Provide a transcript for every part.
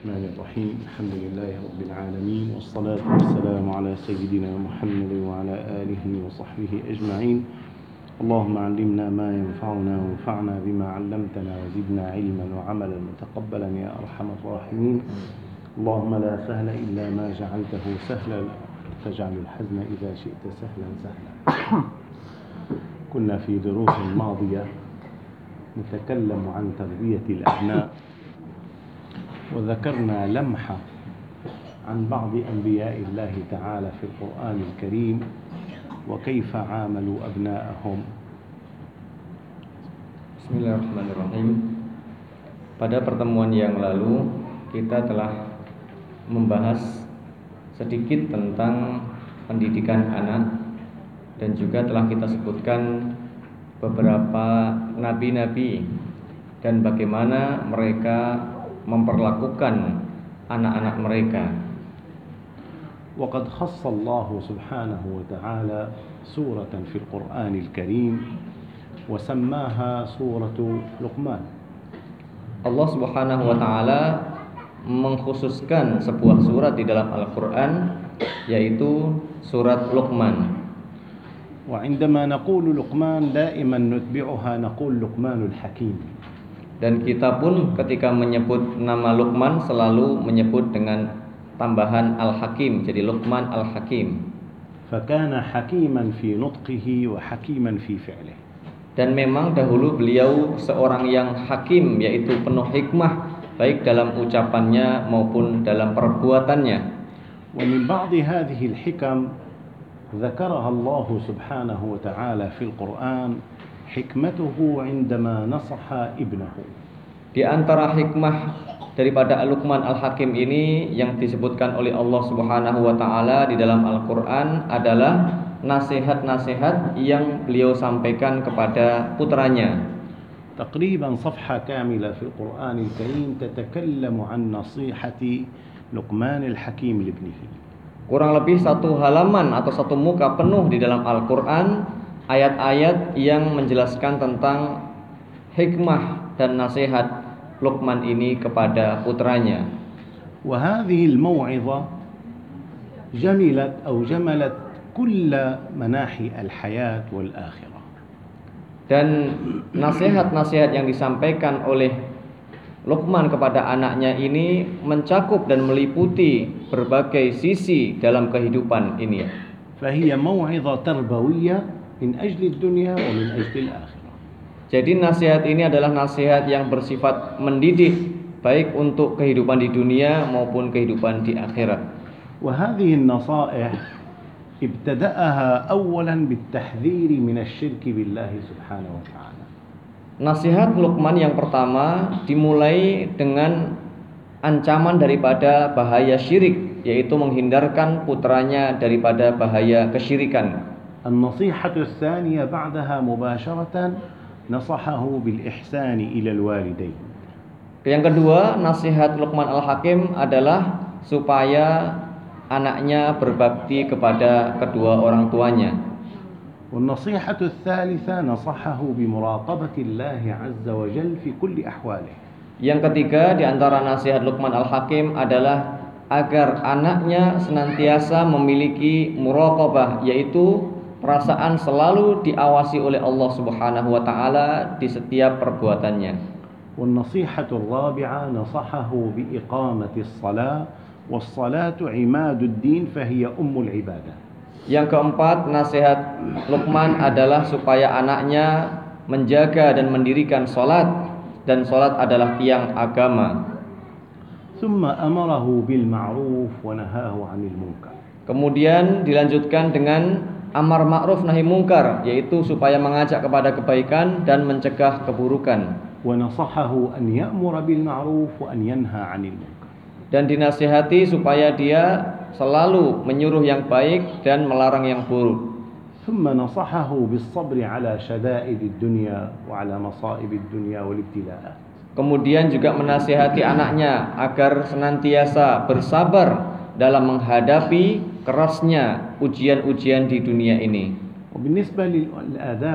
الرحمن الرحيم الحمد لله رب العالمين والصلاة والسلام على سيدنا محمد وعلى آله وصحبه أجمعين. اللهم علمنا ما ينفعنا وانفعنا بما علمتنا وزدنا علما وعملا متقبلا يا أرحم الراحمين. اللهم لا سهل إلا ما جعلته سهلا تجعل الحزن إذا شئت سهلا سهلا. كنا في دروس ماضية نتكلم عن تربية الأبناء، وذكرنا لمحة عن بعض أنبياء الله تعالى في القرآن الكريم وكيف عاملوا أبناءهم. Bismillahirrahmanirrahim. Pada pertemuan yang lalu kita telah membahas sedikit tentang pendidikan anak dan juga telah kita sebutkan beberapa nabi-nabi dan bagaimana mereka memperlakukan anak-anak mereka. وقد خص الله سبحانه وتعالى سورة في القرآن الكريم وسماها سورة لقمان. Allah Subhanahu wa taala mengkhususkan sebuah surat di dalam Al-Qur'an, yaitu surat Luqman. وعندما نقول لقمان دائما نتبعها نقول لقمان الحكيم. Dan kita pun ketika menyebut nama Luqman selalu menyebut dengan tambahan Al-Hakim, jadi Luqman Al-Hakim. فكان حكيما في نطقه وحكيما في فعله. Dan memang dahulu beliau seorang yang hakim, yaitu penuh hikmah baik dalam ucapannya maupun dalam perbuatannya. ومن بعض هذه الحكم ذكرها الله سبحانه وتعالى في القرآن حكمته عندما نصح ابنه. Di antara hikmah daripada Luqman Al-Hakim ini yang disebutkan oleh Allah Subhanahu wa taala di dalam Al-Qur'an adalah nasihat-nasihat yang beliau sampaikan kepada putranya. تقريبا صفحة كاملة في القرآن الكريم تتكلم عن نصيحة لقمان الحكيم لابنه. Kurang lebih satu halaman atau satu muka penuh di dalam Al-Qur'an ayat-ayat yang menjelaskan tentang hikmah dan nasihat Luqman ini kepada putranya. وهذه الموعظة جملت كل مناحي الحياة والآخرة. Dan nasihat-nasihat yang disampaikan oleh Luqman kepada anaknya ini mencakup dan meliputi berbagai sisi dalam kehidupan ini. فهي موعظة تربوية من أجل الدنيا ومن أجل الآخرة. Jadi nasihat ini adalah nasihat yang bersifat mendidik baik untuk kehidupan di dunia maupun kehidupan di akhirat. وهذه النصائح ابتدأها أولا بالتحذير من الشرك بالله سبحانه وتعالى. Nasihat Luqman yang pertama dimulai dengan ancaman daripada bahaya syirik, yaitu menghindarkan putranya daripada bahaya kesyirikan. النصيحة الثانية بعدها مباشرة نصحه بالإحسان إلى الوالدين. Yang kedua, nasihat Luqman Al-Hakim adalah supaya anaknya berbakti kepada kedua orang tuanya. والنصيحة الثالثة نصحه بمراقبة الله عز وجل في كل أحواله. Yang ketiga di antara nasihat Luqman Al-Hakim adalah agar anaknya senantiasa memiliki muraqabah, yaitu perasaan selalu diawasi oleh Allah Subhanahu wa taala di setiap perbuatannya. والنصيحة الرابعة نصحه بإقامة الصلاة والصلاة عماد الدين فهي أم العبادة. Yang keempat, nasihat Luqman adalah supaya anaknya menjaga dan mendirikan salat, dan salat adalah tiang agama. ثم أمره بالمعروف ونهاه عن المنكر. Kemudian dilanjutkan dengan amar ma'ruf nahi mungkar, yaitu supaya mengajak kepada kebaikan dan mencegah keburukan. ونصحه أن يأمر بالمعروف وأن ينهى عن المنكر. Dan dinasihati supaya dia selalu menyuruh yang baik dan melarang yang buruk. ثم نصحه بالصبر على شدائد الدنيا وعلى مصائب الدنيا والابتلاءات. Kemudian juga menasihati anaknya agar senantiasa bersabar dalam menghadapi kerasnya ujian-ujian di dunia ini. وبالنسبة للآداب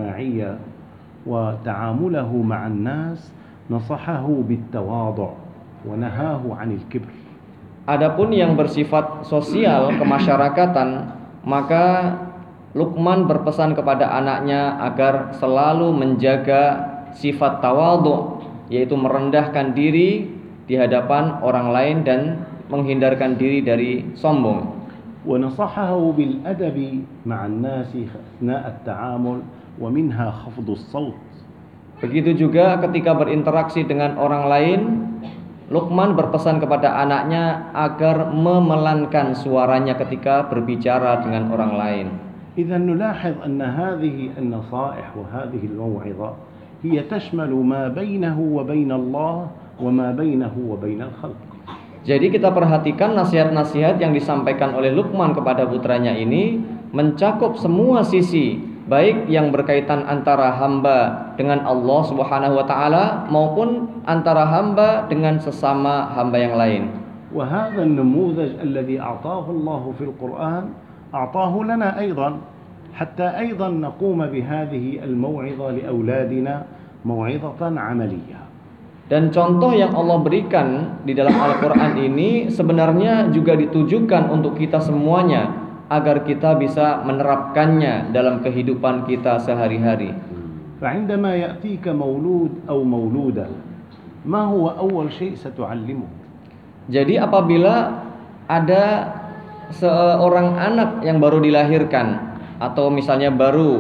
الاجتماعية وتعامله مع الناس نصحه بالتواضع ونهاه عن الكبر. Adapun yang bersifat sosial kemasyarakatan, maka Luqman berpesan kepada anaknya agar selalu menjaga sifat tawadhu, yaitu merendahkan diri di hadapan orang lain dan menghindarkan diri dari sombong. ونصحه بالأدب مع الناس أثناء التعامل ومنها خفض الصوت. Begitu juga ketika berinteraksi dengan orang lain, Luqman berpesan kepada anaknya agar memelankan suaranya ketika berbicara dengan orang lain. إذا نلاحظ أن هذه النصائح وهذه الموعظة هي تشمل ما بينه وبين الله وما بينه وبين الخلق. Jadi kita perhatikan nasihat-nasihat yang disampaikan oleh Luqman kepada putranya ini mencakup semua sisi, baik yang berkaitan antara hamba dengan Allah Subhanahu wa taala maupun antara hamba dengan sesama hamba yang lain. وهذا النموذج الذي أعطاه الله في القرآن أعطاه لنا أيضا حتى أيضا نقوم بهذه الموعظة لأولادنا موعظة عملية. Dan contoh yang Allah berikan di dalam Al-Quran ini sebenarnya juga ditujukan untuk kita semuanya agar kita bisa menerapkannya dalam kehidupan kita sehari-hari. فعندما يأتيك مولود أو مولودة ما هو أول شيء ستعلمه؟ Jadi apabila ada seorang anak yang baru dilahirkan atau misalnya baru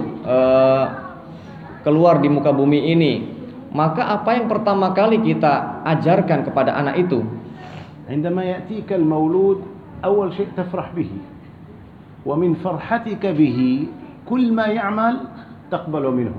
keluar di muka bumi ini, maka apa yang pertama kali kita ajarkan kepada anak itu? عندما يأتيك المولود أول شيء تفرح به ومن فرحتك به كل ما يعمل تقبل منه.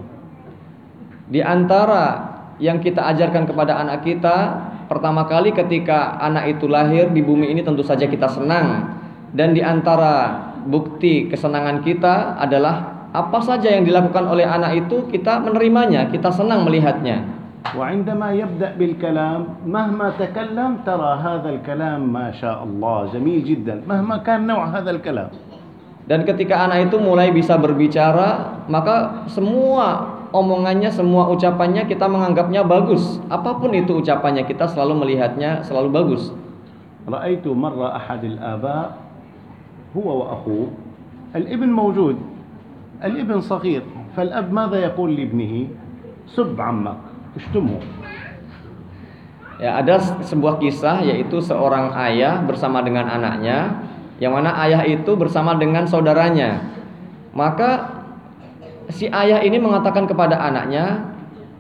Di antara yang kita ajarkan kepada anak kita, pertama kali ketika anak itu lahir di bumi ini tentu saja kita senang. Dan di antara bukti kesenangan kita adalah apa saja yang dilakukan oleh anak itu kita menerimanya, kita senang melihatnya. وعندما يبدأ بالكلام مهما تكلم ترى هذا الكلام ما شاء الله جميل جدا مهما كان نوع هذا الكلام. Dan ketika anak itu mulai bisa berbicara, maka semua omongannya, semua ucapannya kita menganggapnya bagus. Apapun itu ucapannya, kita selalu melihatnya selalu bagus. رأيت مرة أحد الآباء هو وأخوه الابن موجود الابن صغير فالأب ماذا يقول لابنه؟ سب عمك اشتمه. Ya, ada sebuah kisah yaitu seorang ayah bersama dengan anaknya, yang mana ayah itu bersama dengan saudaranya. Maka si ayah ini mengatakan kepada anaknya,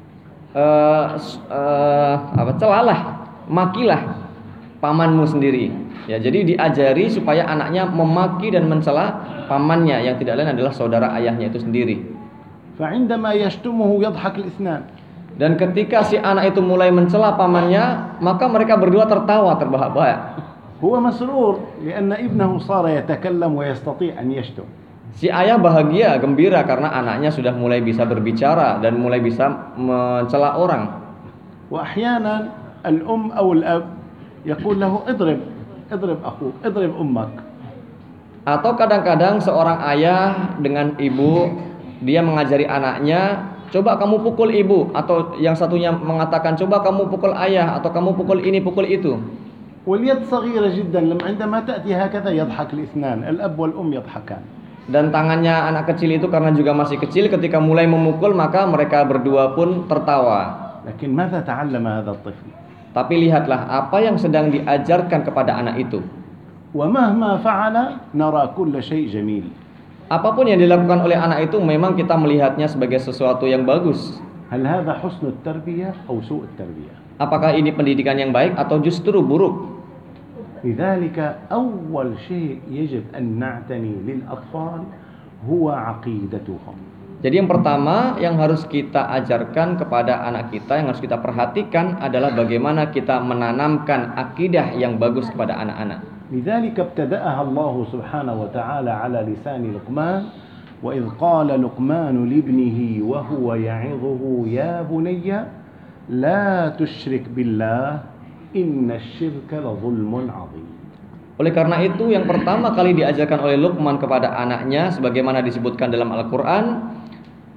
celalah, makilah pamanmu sendiri. Ya, jadi diajari supaya anaknya memaki dan mencela pamannya yang tidak lain adalah saudara ayahnya itu sendiri. فعندما يشتمه يضحك الاثنان. Dan ketika si anak itu mulai mencela pamannya, maka mereka berdua tertawa terbahak-bahak. هو مسرور لأن ابنه صار يتكلم ويستطيع أن يشتم. Si ayah bahagia, gembira karena anaknya sudah mulai bisa berbicara dan mulai bisa mencela orang. وأحيانا الأم أو الأب يقول له اضرب أخوك اضرب أمك. Atau kadang-kadang seorang ayah dengan ibu, dia mengajari anaknya, coba kamu pukul ibu, atau yang satunya mengatakan coba kamu pukul ayah, atau kamu pukul ini pukul itu. واليد صغيرة جدا عندما تأتي هكذا يضحك الاثنان الأب والأم يضحكان. Dan tangannya anak kecil itu karena juga masih kecil, ketika mulai memukul maka mereka berdua pun tertawa. لكن ماذا تعلم هذا الطفل؟ Tapi lihatlah apa yang sedang diajarkan kepada anak itu. ومهما فعل نرى كل شيء جميل. Apapun yang dilakukan oleh anak itu memang kita melihatnya sebagai sesuatu yang bagus. هل هذا حسن التربية أو سوء التربية؟ Apakah ini pendidikan yang baik atau justru buruk? لذلك أول شيء يجب أن نعتني للأطفال هو عقيدتهم. Jadi yang pertama yang harus kita ajarkan kepada anak kita, yang harus kita perhatikan adalah bagaimana kita menanamkan akidah yang bagus kepada anak-anak. لذلك ابتدأها الله سبحانه وتعالى على لسان لقمان وإذ قال لقمان لابنه وهو يعظه يا بني لا تشرك بالله إن الشرك لظلم عظيم. Oleh karena itu yang pertama kali diajarkan oleh Luqman kepada anaknya sebagaimana disebutkan dalam Al-Quran,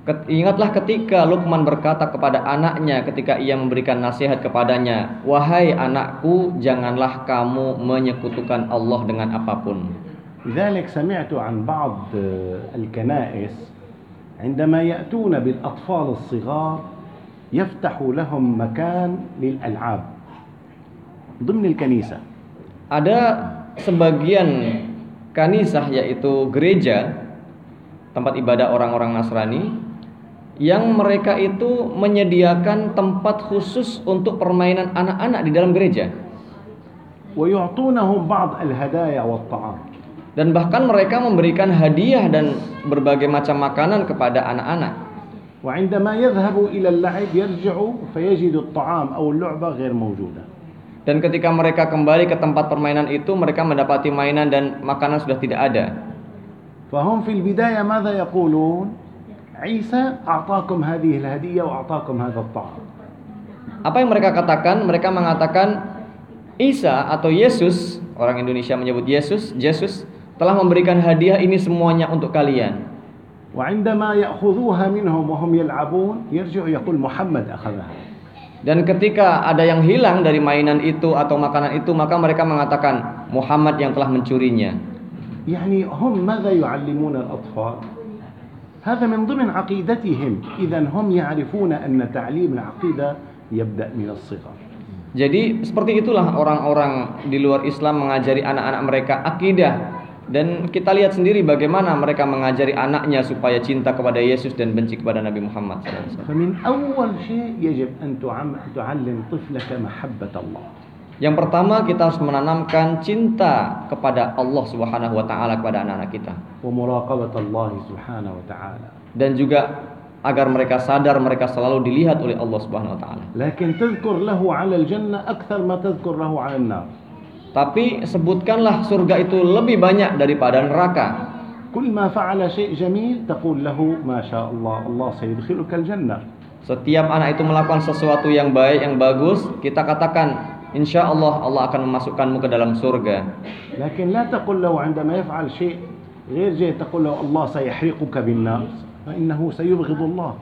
Ingatlah ketika Luqman berkata kepada anaknya ketika ia memberikan nasihat kepadanya, "Wahai anakku, janganlah kamu menyekutukan Allah dengan apapun." لذلك سمعت عن بعض الكنائس عندما يأتون بالأطفال الصغار يفتح لهم مكان للألعاب ضمن الكنيسة. Ada sebagian kanisah, yaitu gereja, tempat ibadah orang-orang Nasrani, yang mereka itu menyediakan tempat khusus untuk permainan anak-anak di dalam gereja. ويعطونهم بعض الهدايا والطعام. Dan bahkan mereka memberikan hadiah dan berbagai macam makanan kepada anak-anak. وعندما يذهبوا إلى اللعب يرجعوا فيجد الطعام أو اللعبة غير موجودة. Dan ketika mereka kembali ke tempat permainan itu, mereka mendapati mainan dan makanan sudah tidak ada. فهم في البداية ماذا يقولون؟ عيسى أعطاكم هذه الهدية وأعطاكم هذا الطعام. Apa yang mereka katakan? Mereka mengatakan Isa atau Yesus, orang Indonesia menyebut Yesus, telah memberikan hadiah ini semuanya untuk kalian. وعندما يأخذوها منهم وهم يلعبون يرجع يقول محمد أخذها. Dan ketika ada yang hilang dari mainan itu atau makanan itu, maka mereka mengatakan Muhammad yang telah mencurinya. يعني هم ماذا يعلمون الأطفال؟ هذا من ضمن عقيدتهم. إذا هم يعرفون أن تعليم العقيدة يبدأ من الصغر. Jadi seperti itulah orang-orang di luar Islam mengajari anak-anak mereka akidah. Dan kita lihat sendiri bagaimana mereka mengajari anaknya supaya cinta kepada Yesus dan benci kepada Nabi Muhammad SAW. فمن أول شيء يجب أن تعلم طفلك محبة الله. Yang pertama, kita harus menanamkan cinta kepada Allah Subhanahu wa taala kepada anak-anak kita. ومراقبة الله سبحانه وتعالى. Dan juga agar mereka sadar mereka selalu dilihat oleh Allah Subhanahu wa taala. لكن تذكر له على الجنة أكثر ما تذكر له على النار. Tapi sebutkanlah surga itu lebih banyak daripada neraka. كل ما فعل شيء جميل تقول له ما شاء الله الله سيدخلك الجنة. Setiap anak itu melakukan sesuatu yang baik, yang bagus, kita katakan insya Allah Allah akan memasukkanmu ke dalam surga. لكن لا تقول له عندما يفعل شيء غير جيد تقول له الله سيحرقك بالنار فإنه سيبغض الله.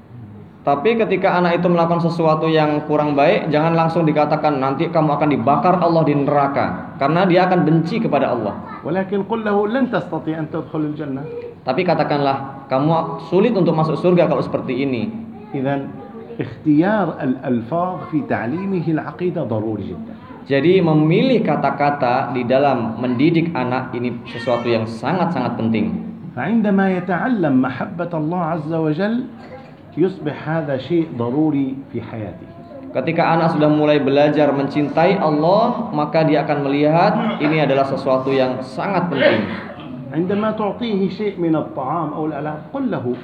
Tapi ketika anak itu melakukan sesuatu yang kurang baik, jangan langsung dikatakan nanti kamu akan dibakar Allah di neraka, karena dia akan benci kepada Allah. ولكن قل له لن تستطيع أن تدخل الجنة. Tapi katakanlah kamu sulit untuk masuk surga kalau seperti ini. إذن اختيار الألفاظ في تعليمه العقيدة ضروري جدا. Jadi memilih kata-kata di dalam mendidik anak ini sesuatu yang sangat-sangat penting. فعندما يتعلم محبة الله عز وجل يصبح هذا شيء ضروري في حياته. Ketika anak sudah mulai belajar mencintai Allah, maka dia akan melihat ini adalah sesuatu yang sangat penting. عندما تعطيه شيء من الطعام أو الألعاب قل له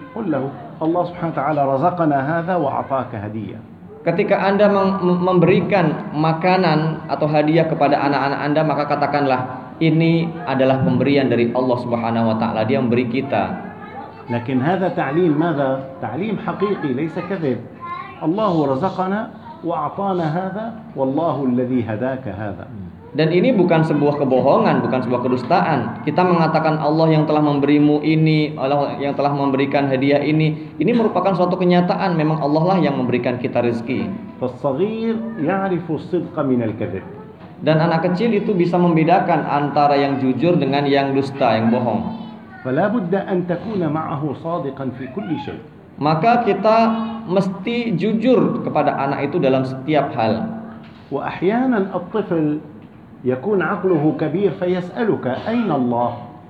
الله سبحانه وتعالى رزقنا هذا وأعطاك هدية. Ketika Anda memberikan makanan atau hadiah kepada anak-anak Anda, maka katakanlah ini adalah pemberian dari Allah Subhanahu wa taala. Dia memberi kita. لكن هذا تعليم ماذا؟ تعليم حقيقي ليس كذب. الله رزقنا وأعطانا هذا والله الذي هداك هذا. Dan ini bukan sebuah kebohongan, bukan sebuah kedustaan. Kita mengatakan Allah yang telah memberimu ini, Allah yang telah memberikan hadiah ini merupakan suatu kenyataan. Memang Allah lah yang memberikan kita rezeki. فالصغير يعرف الصدق من الكذب. Dan anak kecil itu bisa membedakan antara yang jujur dengan yang dusta, yang bohong. فلا بد أن تكون معه صادقا في كل شيء. Maka kita mesti jujur kepada anak itu dalam setiap hal. وأحيانا الطفل يكون عقله كبير فيسألك أين الله.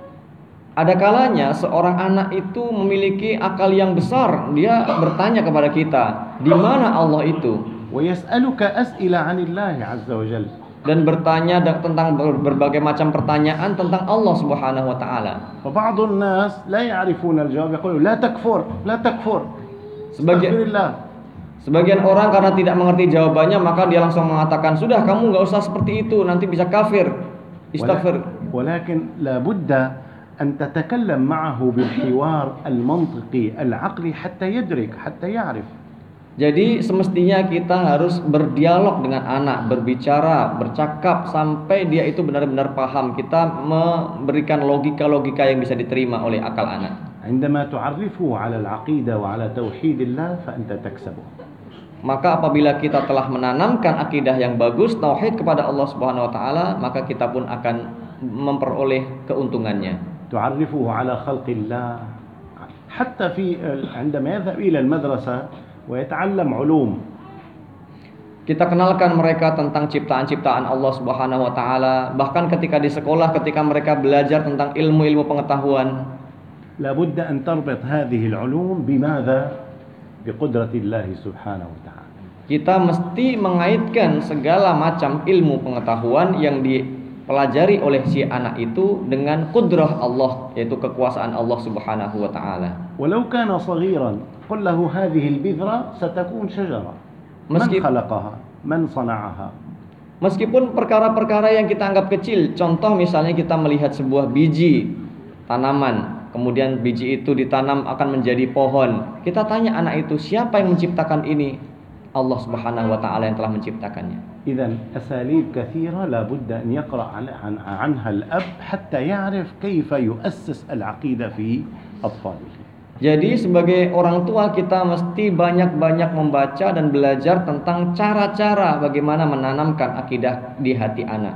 Ada kalanya seorang anak itu memiliki akal yang besar, dia bertanya kepada kita, di mana Allah itu? ويسألك أسئلة عن الله عز وجل. Dan bertanya tentang berbagai macam pertanyaan tentang Allah Subhanahu wa taala. فبعض الناس لا يعرفون الجواب يقولون لا تكفر لا تكفر. Sebagian orang karena tidak mengerti jawabannya, maka dia langsung mengatakan, sudah kamu nggak usah seperti itu, nanti bisa kafir. Istighfar. ولكن لابد أن تتكلم معه بالحوار المنطقي العقلي حتى يدرك حتى يعرف. Jadi semestinya kita harus berdialog dengan anak, berbicara, bercakap sampai dia itu benar-benar paham. Kita memberikan logika-logika yang bisa diterima oleh akal anak. عندما تعرفه على العقيدة وعلى توحيد الله فأنت تكسبه. Maka apabila kita telah menanamkan akidah yang bagus, tauhid kepada Allah Subhanahu wa taala, maka kita pun akan memperoleh keuntungannya. تعرفه على خلق الله حتى عندما يذهب إلى المدرسة ويتعلم علوم. Kita kenalkan mereka tentang ciptaan-ciptaan Allah Subhanahu wa taala, bahkan ketika di sekolah ketika mereka belajar tentang ilmu-ilmu pengetahuan. لابد أن تربط هذه العلوم بماذا؟ بقدرة الله سبحانه وتعالى. Kita mesti mengaitkan segala macam ilmu pengetahuan yang dipelajari oleh si anak itu dengan kudrah Allah, yaitu kekuasaan Allah Subhanahu wa taala. ولو كان صغيرا قل له هذه البذرة ستكون شجرة. من خلقها؟ من صنعها؟ Meskipun perkara-perkara yang kita anggap kecil, contoh misalnya kita melihat sebuah biji tanaman, kemudian biji itu ditanam akan menjadi pohon. Kita tanya anak itu, siapa yang menciptakan ini? Allah Subhanahu wa taala yang telah menciptakannya. إذن أساليب كثيرة لابد أن يقرأ عنها الأب حتى يعرف كيف يؤسس العقيدة في أطفاله. Jadi sebagai orang tua kita mesti banyak-banyak membaca dan belajar tentang cara-cara bagaimana menanamkan akidah di hati anak.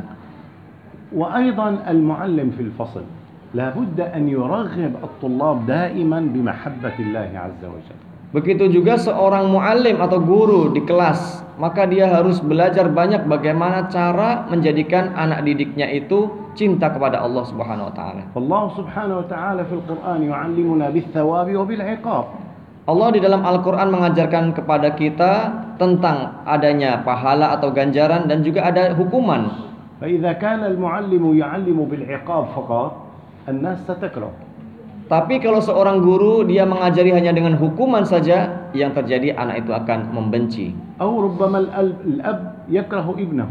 وأيضا المعلم في الفصل لابد أن يرغب الطلاب دائما بمحبة الله عز وجل. Begitu juga seorang muallim atau guru di kelas, maka dia harus belajar banyak bagaimana cara menjadikan anak didiknya itu cinta kepada Allah Subhanahu wa taala. Allah Subhanahu wa taala fil Qur'an yu'allimuna bis-thawabi wa bil-'iqab. Allah di dalam Al-Qur'an mengajarkan kepada kita tentang adanya pahala atau ganjaran dan juga ada hukuman. فإذا كان المعلم يعلم بالعقاب فقط الناس ستكره. Tapi kalau seorang guru dia mengajari hanya dengan hukuman saja, yang terjadi anak itu akan membenci. أو ربما الأب يكره ابنه.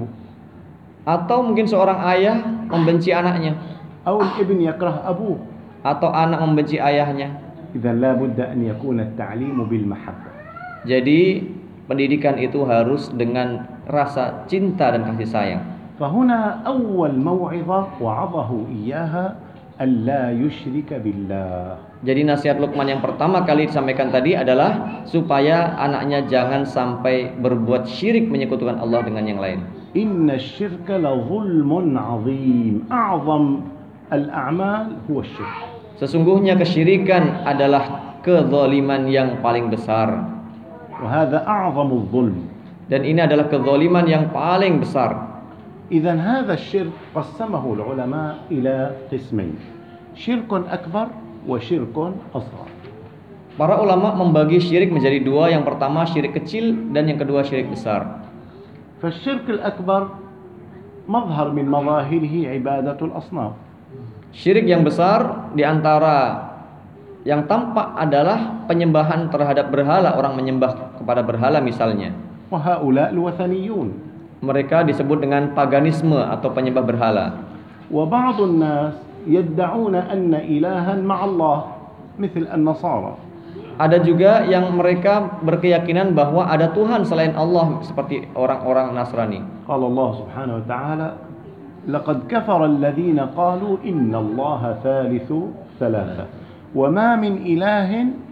Atau mungkin seorang ayah membenci anaknya. أو الابن يكره أبوه. Atau anak membenci ayahnya. إذا لا بد أن يكون التعليم بالمحبة. Jadi pendidikan itu harus dengan rasa cinta dan kasih sayang. فهنا أول موعظة وعظه إياها ألا يشرك بالله. Jadi nasihat Luqman yang pertama kali disampaikan tadi adalah supaya anaknya jangan sampai berbuat syirik menyekutukan Allah dengan yang lain. إن الشرك لظلم عظيم أعظم الأعمال هو الشرك. Sesungguhnya kesyirikan adalah kezaliman yang paling besar. وهذا أعظم الظلم. Dan ini adalah kezaliman yang paling besar. إذن هذا الشرك قسمه العلماء إلى قسمين شرك أكبر وشرك أصغر. Para ulama membagi syirik menjadi dua, yang pertama syirik kecil dan yang kedua syirik besar. فالشرك الأكبر مظهر من مظاهره عبادة الأصنام. Syirik yang besar di antara yang tampak adalah penyembahan terhadap berhala, orang menyembah kepada berhala misalnya. وهؤلاء الوثنيون. Mereka disebut dengan paganisme atau penyembah berhala. وبعض الناس يدعون أن إلها مع الله مثل النصارى. Ada juga yang mereka berkeyakinan bahwa ada Tuhan selain Allah seperti orang-orang Nasrani. قال الله سبحانه وتعالى لقد كفر الذين قالوا إن الله ثالث ثلاثة وما من إله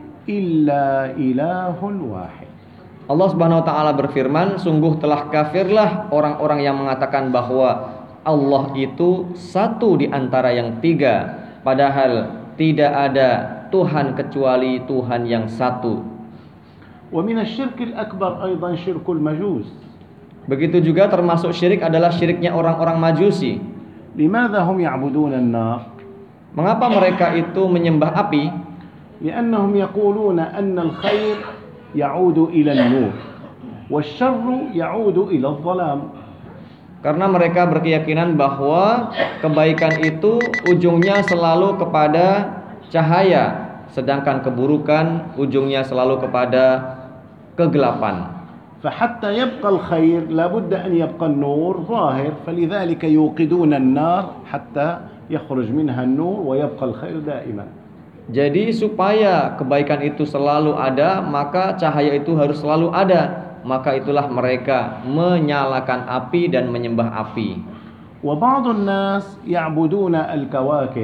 إلا إله واحد. Allah Subhanahu wa taala berfirman, sungguh telah kafirlah orang-orang yang mengatakan bahwa Allah itu satu di antara yang tiga, padahal tidak ada Tuhan kecuali Tuhan yang satu. ومن الشرك الأكبر أيضا شرك المجوس. Begitu juga termasuk syirik adalah syiriknya orang-orang Majusi. لماذا هم يعبدون النار؟ Mengapa mereka itu menyembah api? لأنهم يقولون أن الخير يعود إلى النور والشر يعود إلى الظلام. Karena mereka berkeyakinan bahwa kebaikan itu ujungnya selalu kepada cahaya, sedangkan keburukan ujungnya selalu kepada kegelapan. فحتى يبقى الخير لابد أن يبقى النور ظاهر فلذلك يوقدون النار حتى يخرج منها النور ويبقى الخير دائما. Jadi supaya kebaikan itu selalu ada, maka cahaya itu harus selalu ada. Maka itulah mereka menyalakan api dan menyembah api. وبعض الناس يعبدون الكواكب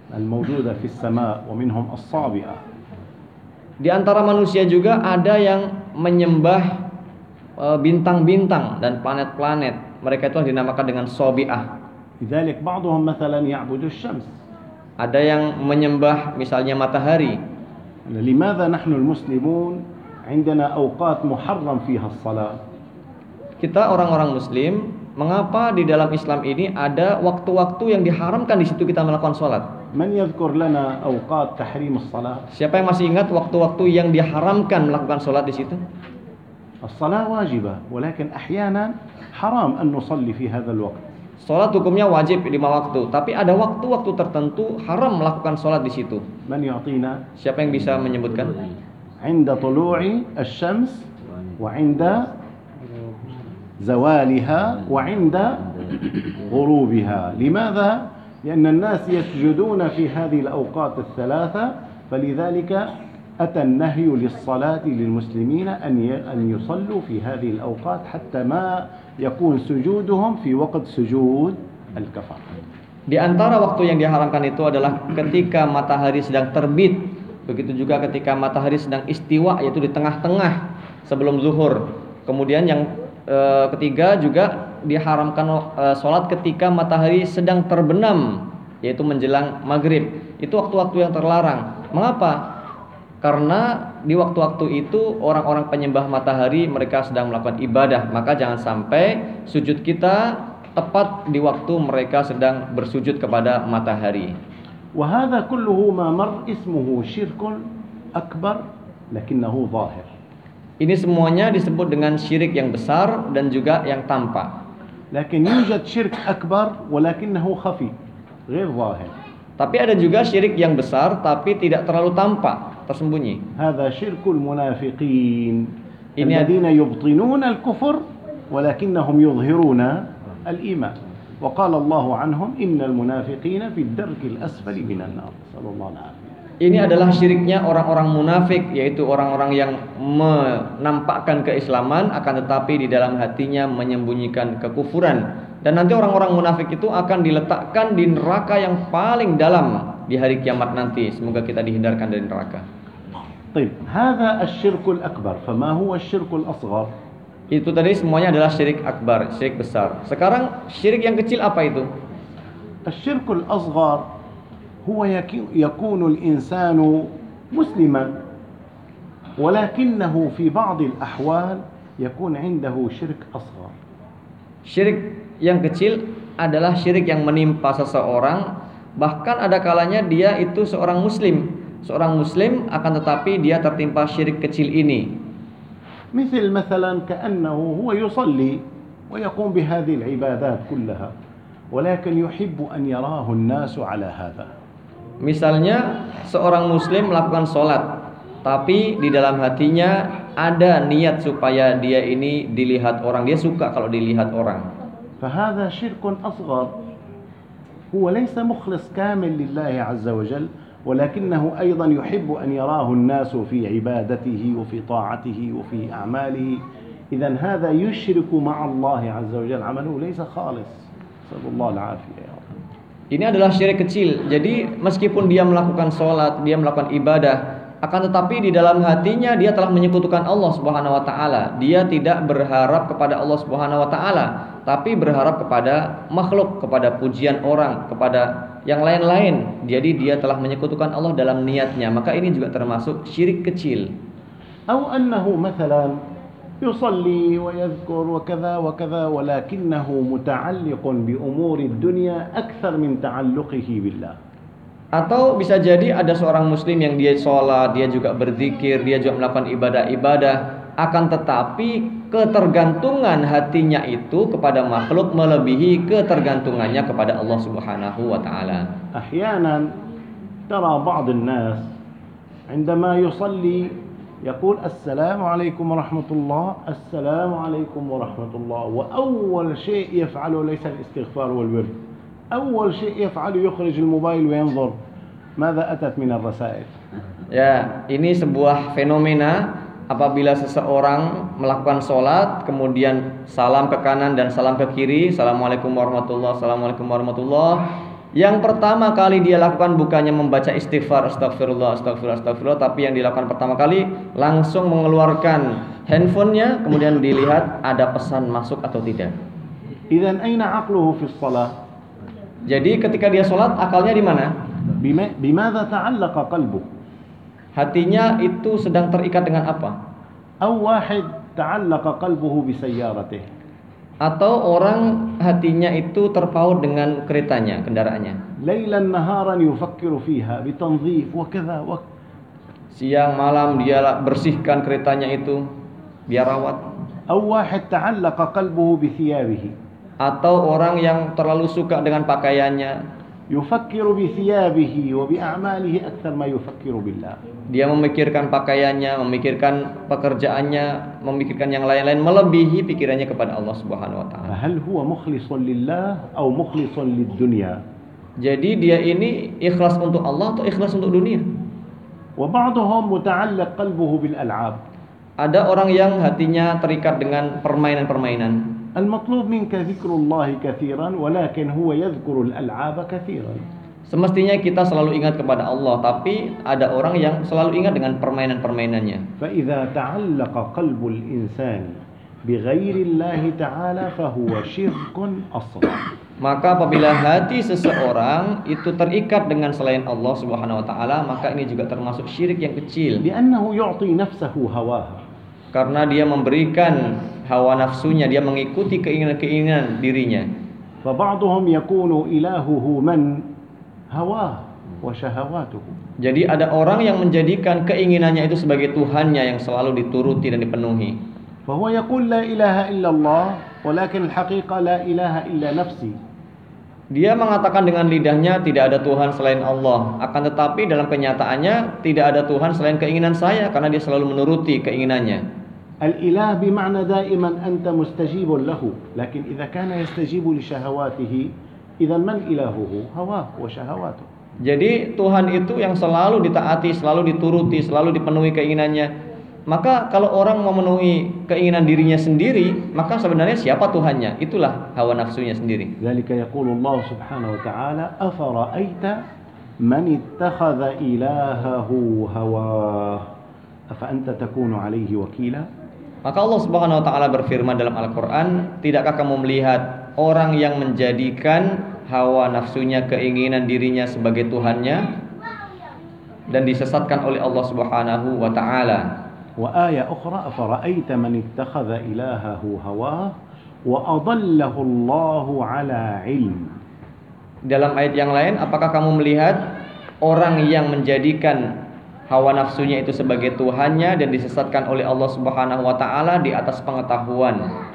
الموجودة في السماء ومنهم الصابئة. Di antara manusia juga ada yang menyembah bintang-bintang dan planet-planet. Mereka itu dinamakan dengan sobi'ah. لذلك بعضهم مثلا يعبد الشمس. Ada yang menyembah misalnya matahari. لماذا نحن المسلمون عندنا أوقات محرم فيها الصلاة؟ Kita orang-orang muslim, mengapa di dalam Islam ini ada waktu-waktu yang diharamkan di situ kita melakukan sholat? من يذكر لنا أوقات تحريم الصلاة؟ Siapa yang masih ingat waktu-waktu yang diharamkan melakukan sholat di situ? الصلاة واجبة ولكن أحيانا حرام أن نصلي في هذا الوقت. Sholat hukumnya wajib 5 waktu, tapi ada waktu-waktu tertentu haram melakukan sholat di situ. من يعطينا؟ Siapa yang bisa menyebutkan? عند طلوع الشمس وعند زوالها وعند غروبها. لماذا؟ لأن الناس يسجدون في هذه الأوقات الثلاثة، فلذلك أتى النهي للصلاة للمسلمين أن يصلوا في هذه الأوقات حتى ما يكون سجودهم في وقت سجود الكفر. Di antara waktu yang diharamkan itu adalah ketika matahari sedang terbit, begitu juga ketika matahari sedang istiwa, yaitu di tengah-tengah sebelum zuhur. Kemudian yang ketiga juga diharamkan sholat ketika matahari sedang terbenam, yaitu menjelang maghrib. Itu waktu-waktu yang terlarang. Mengapa? Karena di waktu-waktu itu orang-orang penyembah matahari mereka sedang melakukan ibadah, maka jangan sampai sujud kita tepat di waktu mereka sedang bersujud kepada matahari. وهذا كله ما مر اسمه شرك أكبر لكنه ظاهر. Ini semuanya disebut dengan syirik yang besar dan juga yang tampak. لكن يوجد شرك أكبر ولكنه خفي غير ظاهر. Tapi ada juga syirik yang besar tapi tidak terlalu tampak, tersembunyi. هذا شرك المنافقين Ini الذين يبطنون الكفر ولكنهم يظهرون الإيمان. وقال الله عنهم إن المنافقين في الدرك الأسفل من النار. صلى الله عليه وسلم. Ini adalah syiriknya orang-orang munafik, yaitu orang-orang yang menampakkan keislaman akan tetapi di dalam hatinya menyembunyikan kekufuran. Dan nanti orang-orang munafik itu akan diletakkan di neraka yang paling dalam di hari kiamat nanti. Semoga kita dihindarkan dari neraka. طيب هذا الشرك الأكبر فما هو الشرك الأصغر؟ Itu tadi semuanya adalah syirik akbar, syirik besar. Sekarang syirik yang kecil apa itu? الشرك الأصغر هو يكون الإنسان مسلما ولكنه في بعض الأحوال يكون عنده شرك أصغر. Syirik yang kecil adalah syirik yang menimpa seseorang, bahkan ada kalanya dia itu seorang muslim akan tetapi dia tertimpa syirik kecil ini. مثل مثلا كأنه هو يصلي ويقوم بهذه العبادات كلها ولكن يحب أن يراه الناس على هذا. Misalnya seorang muslim melakukan sholat, tapi di dalam hatinya ada niat supaya dia ini dilihat orang, dia suka kalau dilihat orang. فهذا شرك أصغر هو ليس مخلص كامل لله عز وجل ولكنه أيضا يحب أن يراه الناس في عبادته وفي طاعته وفي أعماله. إذن هذا يشرك مع الله عز وجل عمله ليس خالص. نسأل الله العافية يا رب. Ini adalah syirik kecil. Jadi meskipun dia melakukan sholat, dia melakukan ibadah, akan tetapi di dalam hatinya dia telah menyekutukan Allah Subhanahu wa taala. Dia tidak berharap kepada Allah Subhanahu wa taala, tapi berharap kepada makhluk, kepada pujian orang, kepada yang lain-lain. Jadi dia telah menyekutukan Allah dalam niatnya. Maka ini juga termasuk syirik kecil. أو أنه مثلا يصلي ويذكر وكذا وكذا ولكنه متعلق بأمور الدنيا أكثر من تعلقه بالله. Atau bisa jadi ada seorang muslim yang dia sholat, dia juga berzikir, dia juga melakukan ibadah-ibadah, akan tetapi ketergantungan hatinya itu kepada makhluk melebihi ketergantungannya kepada Allah Subhanahu wa taala. أحيانا ترى بعض الناس عندما يصلي يقول السلام عليكم ورحمة الله السلام عليكم ورحمة الله وأول شيء يفعله ليس الاستغفار والورد، أول شيء يفعله يخرج الموبايل وينظر ماذا أتت من الرسائل. Ya, ini sebuah fenomena apabila seseorang melakukan sholat kemudian salam ke kanan dan salam ke kiri, assalamualaikum warahmatullah, assalamualaikum warahmatullah. Yang pertama kali dia lakukan bukannya membaca istighfar, astagfirullah, astagfirullah, astagfirullah, tapi yang dilakukan pertama kali langsung mengeluarkan handphonenya, kemudian dilihat ada pesan masuk atau tidak. إذن أين عقله في الصلاة؟ Jadi ketika dia sholat, akalnya di mana? بماذا تعلق قلبه؟ Hatinya itu sedang terikat dengan apa? أو واحد تعلق قلبه بسيارته. Atau orang hatinya itu terpaut dengan keretanya, kendaraannya. ليلا نهارا يفكر فيها بتنظيف وكذا Siang malam dia bersihkan keretanya itu, dia rawat. أو واحد تعلق قلبه بثيابه. Atau orang yang terlalu suka dengan pakaiannya, يفكر بثيابه وبأعماله أكثر ما يفكر بالله. dia memikirkan pakaiannya, memikirkan pekerjaannya, memikirkan yang lain-lain melebihi pikirannya kepada Allah Subhanahu wa taala. فهل هو مخلص لله أو مخلص للدنيا؟ Jadi dia ini ikhlas untuk Allah atau ikhlas untuk dunia? وبعضهم متعلق قلبه بالألعاب. Ada orang yang hatinya terikat dengan permainan-permainan. المطلوب منك ذكر الله كثيرا ولكن هو يذكر الألعاب كثيرا. Semestinya kita selalu ingat kepada Allah, tapi ada orang yang selalu ingat dengan permainan-permainannya. فإذا تعلق قلب الإنسان بغير الله تعالى فهو شرك أصغر. Maka apabila hati seseorang itu terikat dengan selain Allah Subhanahu wa taala, maka ini juga termasuk syirik yang kecil. لأنه يعطي نفسه هواها. Karena dia memberikan hawa nafsunya, dia mengikuti keinginan-keinginan dirinya. فبعضهم يكون إلهه من هواه وشهواته. Jadi ada orang yang menjadikan keinginannya itu sebagai Tuhannya yang selalu dituruti dan dipenuhi. فهو يقول لا إله إلا الله ولكن الحقيقة لا إله إلا نفسي. Dia mengatakan dengan lidahnya tidak ada Tuhan selain Allah, akan tetapi dalam kenyataannya tidak ada Tuhan selain keinginan saya, karena dia selalu menuruti keinginannya. الإله بمعنى دائما أنت مستجيب له، لكن إذا كان يستجيب لشهواته إذا من إلهه؟ هواه وشهواته. Jadi Tuhan itu yang selalu ditaati, selalu dituruti, selalu dipenuhi keinginannya. Maka kalau orang memenuhi keinginan dirinya sendiri, maka sebenarnya siapa Tuhannya? Itulah hawa nafsunya sendiri. ذلك يقول الله سبحانه وتعالى أفرأيت من اتخذ إلهه هواه أفأنت تكون عليه وكيلا. Maka Allah Subhanahu wa taala berfirman dalam Al-Qur'an, tidakkah kamu melihat orang yang menjadikan hawa nafsunya, keinginan dirinya sebagai Tuhannya dan disesatkan oleh Allah Subhanahu wa taala. وآية أخرى أفرأيت من اتخذ إلهه هواه وأضله الله على علم. Dalam ayat yang lain, apakah kamu melihat orang yang menjadikan hawa nafsunya itu sebagai Tuhannya dan disesatkan oleh Allah Subhanahu wa taala di atas pengetahuan.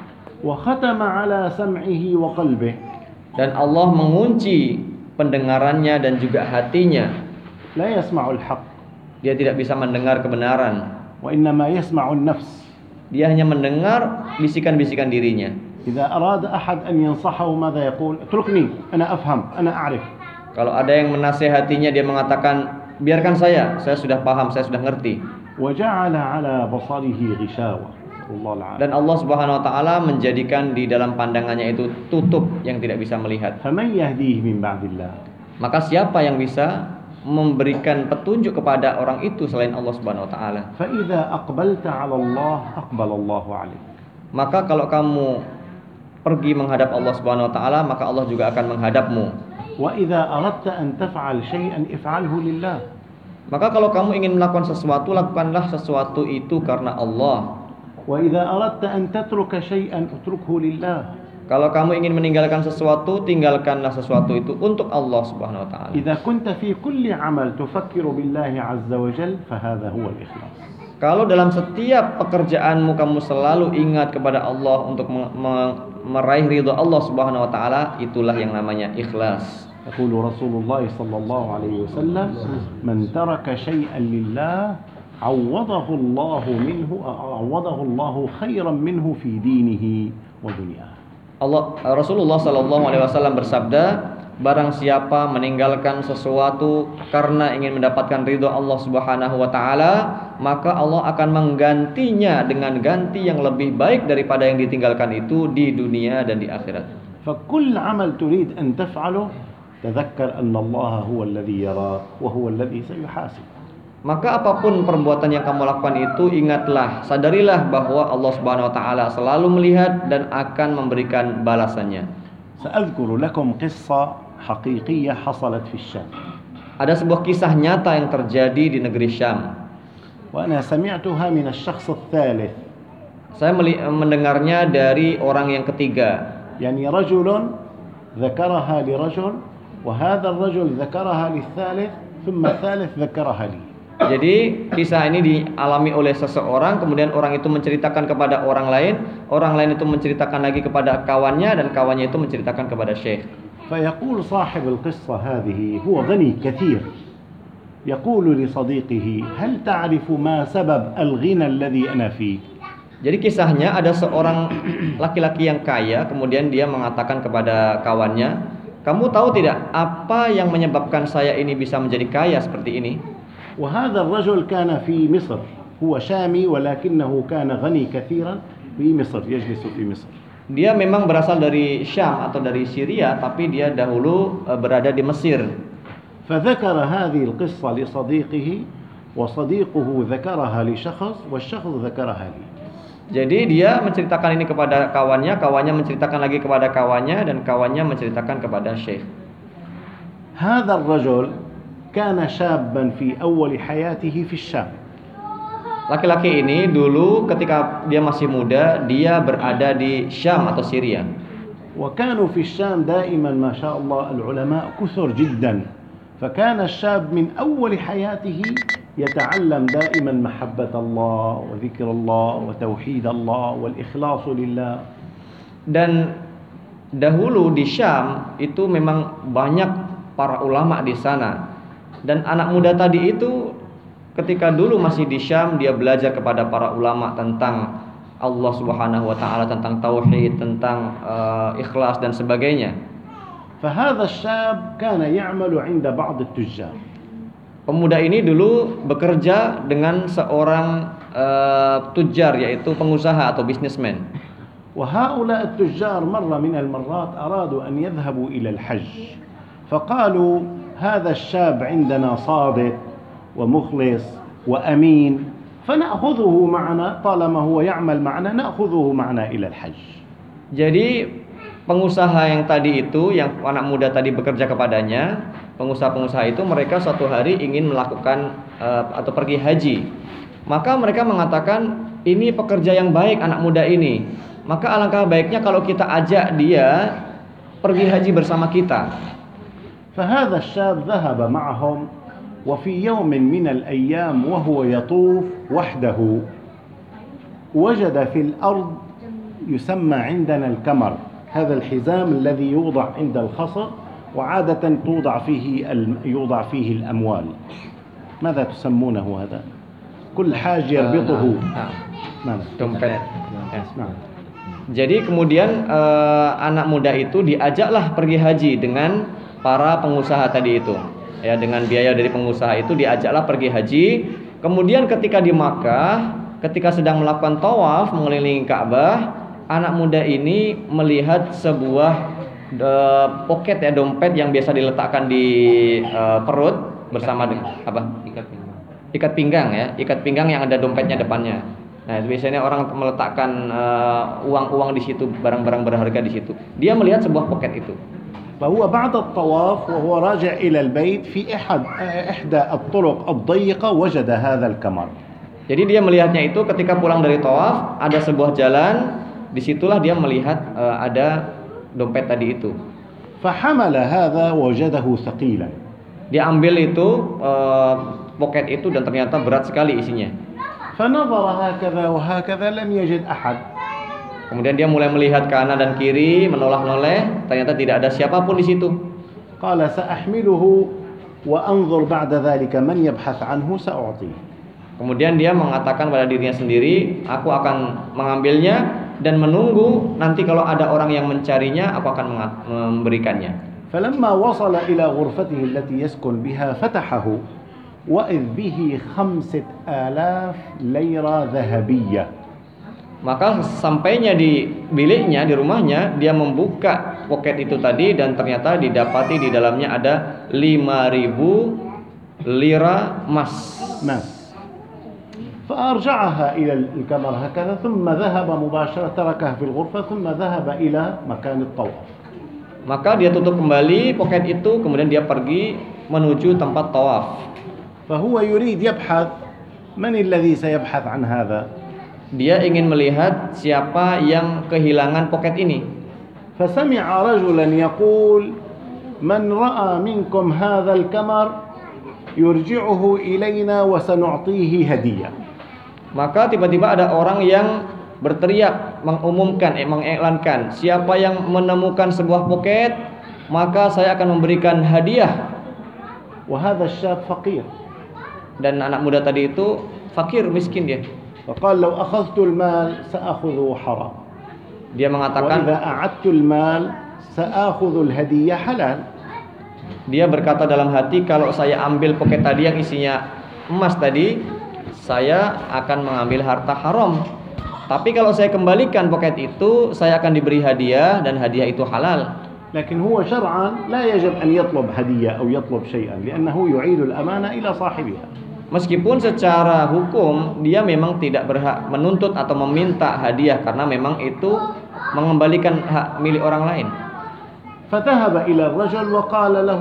وختم على سمعه وقلبه. Dan Allah mengunci pendengarannya dan juga hatinya. لا يسمع الحق. Dia tidak bisa mendengar kebenaran. وإنما يسمع النفس. Dia hanya mendengar bisikan-bisikan dirinya. إذا أراد أحد أن ينصحه ماذا يقول؟ اتركني أنا أفهم أنا أعرف. Kalau ada yang menasehatinya, dia mengatakan, biarkan saya sudah paham, saya sudah ngerti. وجعل على بصره غشاوة. Dan Allah Subhanahu wa taala menjadikan di dalam pandangannya itu tutup yang tidak bisa melihat. فمن يهديه من بعد الله. Maka siapa yang bisa memberikan petunjuk kepada orang itu selain Allah Subhanahu wa taala? فإذا أقبلت على الله أقبل الله عليك. Maka kalau kamu pergi menghadap Allah Subhanahu wa taala, maka Allah juga akan menghadapmu. وإذا أردت أن تفعل شيئا افعله لله. Maka kalau kamu ingin melakukan sesuatu, lakukanlah sesuatu itu karena Allah. وإذا أردت أن تترك شيئا اتركه لله. Kalau kamu ingin meninggalkan sesuatu, tinggalkanlah sesuatu itu untuk Allah Subhanahu wa taala. إذا كنت في كل عمل تفكر بالله عز وجل فهذا هو الإخلاص. Kalau dalam setiap pekerjaanmu kamu selalu ingat kepada Allah untuk meraih ridha Allah Subhanahu wa taala, itulah yang namanya ikhlas. يقول رسول الله صلى الله عليه وسلم من ترك شيئا لله عوضه الله خيرا منه في دينه ودنياه. Rasulullah sallallahu alaihi wasallam bersabda, barang siapa meninggalkan sesuatu karena ingin mendapatkan ridha Allah Subhanahu wa taala, maka Allah akan menggantinya dengan ganti yang lebih baik daripada yang ditinggalkan itu di dunia dan di akhirat. فكل عمل تريد أن تفعله تذكر أن الله هو الذي يراك وهو الذي سيحاسب. Maka apapun perbuatan yang kamu lakukan itu, ingatlah, sadarilah bahwa Allah Subhanahu wa taala selalu melihat dan akan memberikan balasannya. سأذكر لكم قصة حقيقية حصلت في الشام. Ada sebuah kisah nyata yang terjadi di negeri Syam. وأنا سمعتها من الشخص الثالث. Saya mendengarnya dari orang yang ketiga. يعني رجل ذكرها لرجل وهذا الرجل ذكرها للثالث ثم الثالث ذكرها لي. Jadi kisah ini dialami oleh seseorang, kemudian orang itu menceritakan kepada orang lain itu menceritakan lagi kepada kawannya, dan kawannya itu menceritakan kepada Syekh. فيقول صاحب القصة هذه هو غني كثير يقول لصديقه هل تعرف ما سبب الغنى الذي أنا فيه. Jadi kisahnya ada seorang laki-laki yang kaya, kemudian dia mengatakan kepada kawannya, kamu tahu tidak apa yang menyebabkan saya ini bisa menjadi kaya seperti ini? وهذا الرجل كان في مصر هو شامي ولكنه كان غني كثيرا في مصر يجلس في مصر. Dia memang berasal dari Syam atau dari Syria, tapi dia dahulu berada di Mesir. فذكر هذه القصة لصديقه وصديقه ذكرها لشخص والشخص ذكرها لي. Jadi dia menceritakan ini kepada kawannya, kawannya menceritakan lagi kepada kawannya, dan kawannya menceritakan kepada Syekh. هذا الرجل كان شابا في أول حياته في الشام. Laki-laki ini dulu ketika dia masih muda, dia berada di Syam atau Syria. وكانوا في الشام دائما ما شاء الله العلماء كثر جدا. فكان الشاب من أول حياته يتعلم دائما محبة الله وذكر الله وتوحيد الله والإخلاص لله. Dan dahulu di Syam itu memang banyak para ulama di sana. Dan anak muda tadi itu ketika dulu masih di Syam, dia belajar kepada para ulama tentang Allah Subhanahu wa taala, tentang tauhid, tentang ikhlas dan sebagainya. فهذا الشاب كان يعمل عند بعض التجار. Pemuda ini dulu bekerja dengan seorang tujar, yaitu pengusaha atau businessman. وهؤلاء التجار مرة من المرات أرادوا أن يذهبوا إلى الحج فقالوا هذا الشاب عندنا صادق ومخلص وأمين فنأخذه معنا طالما هو يعمل معنا نأخذه معنا إلى الحج. Jadi pengusaha yang tadi itu, yang anak muda tadi bekerja kepadanya, pengusaha-pengusaha itu mereka suatu hari ingin melakukan atau pergi haji. Maka mereka mengatakan, ini pekerja yang baik anak muda ini, maka alangkah baiknya kalau kita ajak dia pergi haji bersama kita. فهذا الشاب ذهب معهم وفي يوم من الأيام وهو يطوف وحده وجد في الأرض يسمى عندنا الكمر. هذا الحزام الذي يوضع عند الخصر وعادة يوضع فيه الأموال. ماذا تسمونه هذا؟ كل حاج يربطه. Dompet. Jadi kemudian anak muda itu diajaklah pergi haji dengan para pengusaha tadi itu. Ya, dengan biaya dari pengusaha itu diajaklah pergi haji. Kemudian ketika di Makkah, ketika sedang melakukan tawaf mengelilingi Ka'bah, anak muda ini melihat sebuah poket, ya, dompet yang biasa diletakkan di perut bersama dengan apa? Ikat pinggang, ya, ikat pinggang yang ada dompetnya depannya. Nah, biasanya orang meletakkan uang-uang di situ, barang-barang berharga di situ. Dia melihat sebuah poket itu. فهو بعد الطواف وهو راجع إلى البيت في إحدى الطرق الضيقة وجد هذا الكمر. Jadi dia melihatnya itu ketika pulang dari tawaf, ada sebuah jalan, disitulah dia melihat ada dompet tadi itu. فحمل هذا وجده ثقيلا. Dia ambil itu poket itu dan ternyata berat sekali isinya. فنظر هكذا وهكذا لم يجد أحد. Kemudian dia mulai melihat kanan dan kiri, menoleh-noleh, ternyata tidak ada siapapun di situ. قال سأحمله وأنظر بعد ذلك من يبحث عنه سأعطيه. Kemudian dia mengatakan pada dirinya sendiri, aku akan mengambilnya dan menunggu nanti kalau ada orang yang mencarinya, aku akan memberikannya. فلما وصل إلى غرفته التي يسكن بها فتحه وإذ به 5,000 ليرة ذهبية. Maka sampainya di biliknya, di rumahnya, dia membuka poket itu tadi dan ternyata didapati di dalamnya ada 5.000 lira emas. فأرجعها إلى الكمر هكذا ثم ذهب مباشرة تركها في الغرفة ثم ذهب إلى مكان الطواف. Maka dia tutup kembali poket itu, kemudian dia pergi menuju tempat tawaf. فهو يريد يبحث من الذي سيبحث عن هذا. Dia ingin melihat siapa yang kehilangan poket ini. فسمع رجلا يقول من رأى منكم هذا الكمر يرجعه إلينا وسنعطيه هدية. Maka tiba-tiba ada orang yang berteriak, mengumumkan, mengiklankan, siapa yang menemukan sebuah poket, maka saya akan memberikan hadiah. وهذا الشاب فقير. Dan anak muda tadi itu fakir, miskin dia. فقال لو أخذت المال سأخذه حرام. Dia mengatakan, وإذا أعدت المال سأخذ الهدية حلال. Dia berkata dalam hati, kalau saya ambil poket tadi yang isinya emas tadi, saya akan mengambil harta haram. Tapi kalau saya kembalikan poket itu, saya akan diberi hadiah dan hadiah itu halal. لكن هو شرعا لا يجب أن يطلب هدية أو يطلب شيئا لأنه يعيد الأمانة إلى صاحبها. Meskipun secara hukum dia memang tidak berhak menuntut atau meminta hadiah karena memang itu mengembalikan hak milik orang lain. فذهب إلى الرجل وقال له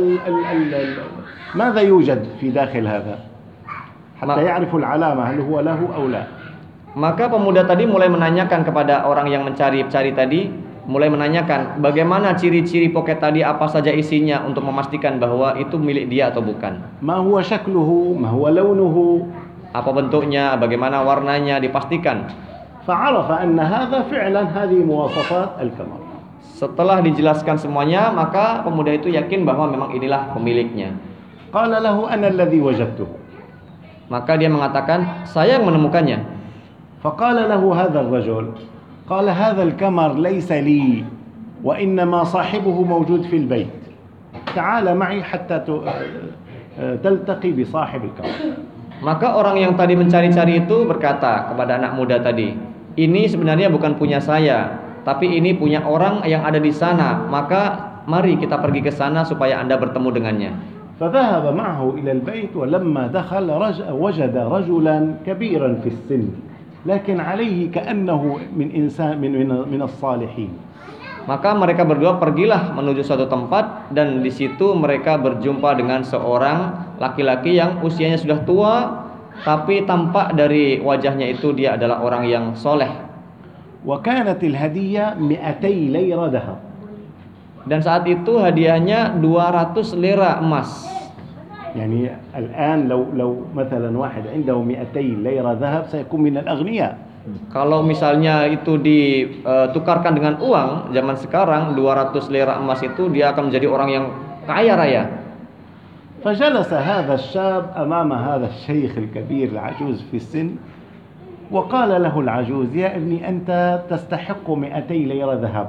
ماذا يوجد في داخل هذا حتى يعرف العلامة هل هو له أو لا. Maka pemuda tadi mulai menanyakan kepada orang yang mencari tadi, mulai menanyakan bagaimana ciri-ciri poket tadi, apa saja isinya untuk memastikan bahwa itu milik dia atau bukan. ما هو شكله ما هو لونه. Apa bentuknya, bagaimana warnanya, dipastikan. فعرف أن هذا فعلا هذه مواصفات الكمر. Setelah dijelaskan semuanya, maka pemuda itu yakin bahwa memang inilah pemiliknya. قال له أنا الذي وجدته. Maka dia mengatakan, saya yang menemukannya. فقال له هذا الرجل قال هذا الكمر ليس لي وإنما صاحبه موجود في البيت تعال معي حتى تلتقي بصاحب الكمر. Maka orang yang tadi mencari-cari itu berkata kepada anak muda tadi, ini sebenarnya bukan punya saya, tapi ini punya orang yang ada di sana. Maka mari kita pergi ke sana supaya Anda bertemu dengannya. فذهب معه إلى البيت ولما دخل وجد رجلا كبيرا في السن لكن عليه كأنه من إنسان من الصالحين. Maka mereka berdua pergilah menuju suatu tempat dan di situ mereka berjumpa dengan seorang laki-laki yang usianya sudah tua, tapi tampak dari wajahnya itu dia adalah orang yang soleh. وكانت الهدية 200 ليرة ذهب. Dan saat itu hadiahnya 200 lira emas. يعني الآن لو مثلا واحد عنده 200 ليرة ذهب سيكون من الأغنياء. Kalau misalnya itu ditukarkan dengan uang zaman sekarang 200 lira emas itu dia akan menjadi orang yang kaya raya. فجلس هذا الشاب أمام هذا الشيخ الكبير العجوز في السن وقال له العجوز يا ابني أنت تستحق 200 ليرة ذهب.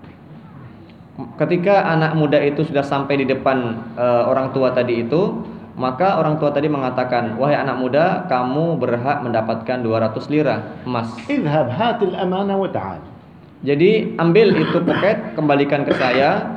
Ketika anak muda itu sudah sampai di depan orang tua tadi itu, maka orang tua tadi mengatakan, wahai anak muda, kamu berhak mendapatkan 200 lira emas. اذهب هات الأمانة وتعال. Jadi ambil itu poket, kembalikan ke saya.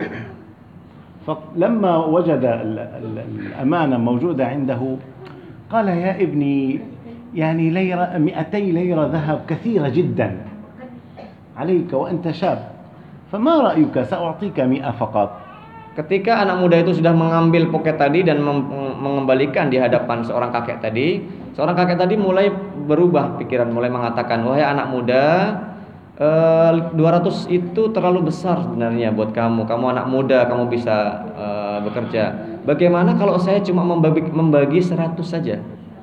فلما وجد الأمانة موجودة عنده قال يا ابني يعني 200 ليرة ذهب كثيرة جدا عليك وأنت شاب فما رأيك سأعطيك 100 فقط. Ketika anak muda itu sudah mengambil poket tadi dan mengembalikan di hadapan seorang kakek tadi mulai berubah pikiran, mulai mengatakan, wahai anak muda, 200 itu terlalu besar sebenarnya buat kamu anak muda, kamu bisa bekerja. Bagaimana kalau saya cuma membagi 100 saja?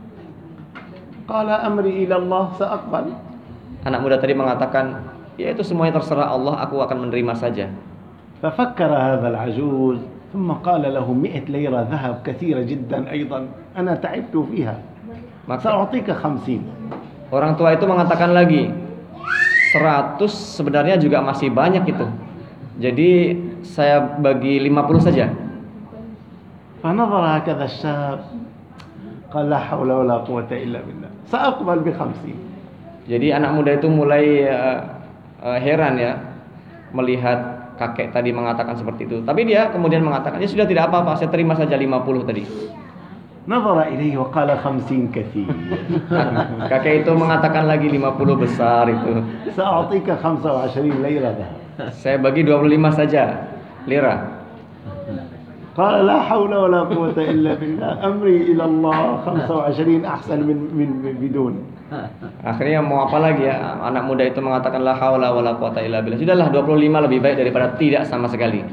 Qala amri ila Allah sa'aqbal. Anak muda tadi mengatakan, ya itu semuanya terserah Allah, aku akan menerima saja. ففكر هذا العجوز ثم قال له 100 ليرة ذهب كثيرة جدا أيضا أنا تعبت فيها سأعطيك 50. Orang tua itu mengatakan lagi, 100 sebenarnya juga masih banyak itu. Jadi saya bagi 50 saja. فنظر هكذا الشاب قال لا حول ولا قوة إلا بالله سأقبل ب50. Jadi anak muda itu mulai heran ya melihat kakek tadi mengatakan seperti itu. Tapi dia kemudian mengatakan, ya sudah tidak apa-apa, saya terima saja 50 tadi. نظر إليه وقال 50 كثير. Kakek itu mengatakan lagi 50 besar itu. سأعطيك 25 ليرة ذهب. Saya bagi 25 saja lira. قال لا حول ولا قوة إلا بالله أمري إلى الله 25 أحسن من بدون. Akhirnya mau apa lagi ya? Anak muda itu mengatakan la haula wala quwata illa billah. Sudahlah 25 lebih baik daripada tidak sama sekali.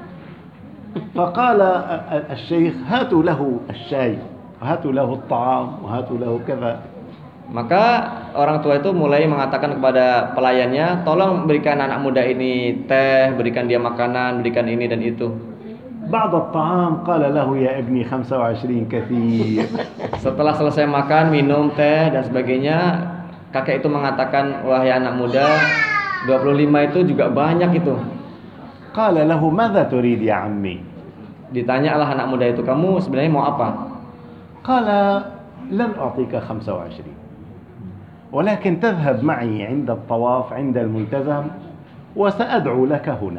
فقال الشيخ هاتوا له الشاي وهاتوا له الطعام وهاتوا له كذا. Maka orang tua itu mulai mengatakan kepada pelayannya, tolong berikan anak muda ini teh, berikan dia makanan, berikan ini dan itu. بعد الطعام قال له يا ابني 25 كثير. Setelah selesai makan, minum teh dan sebagainya, kakek itu mengatakan, wahai anak muda, 25 itu juga banyak itu. قال له ماذا تريد يا عمي؟ Ditanyalah anak muda itu, kamu sebenarnya mau apa? قال لن أعطيك 25 ولكن تذهب معي عند الطواف عند الملتزم وسأدعو لك هنا.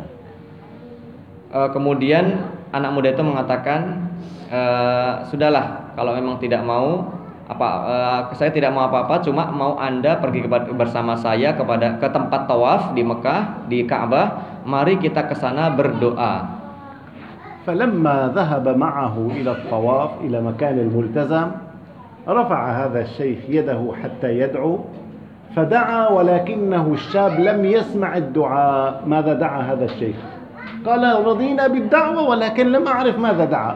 Kemudian anak muda itu mengatakan, sudahlah, kalau memang tidak mau saya tidak mau apa-apa, cuma mau Anda pergi bersama saya ke tempat tawaf di Mekah, di Ka'bah. Mari kita ke sana berdoa. فلما ذهب معه إلى الطواف إلى مكان الملتزم رفع هذا الشيخ يده حتى يدعو فدعا ولكنه الشاب لم يسمع الدعاء. ماذا دعا هذا الشيخ؟ قال رضينا بالدعوة ولكن لم أعرف ماذا دعا.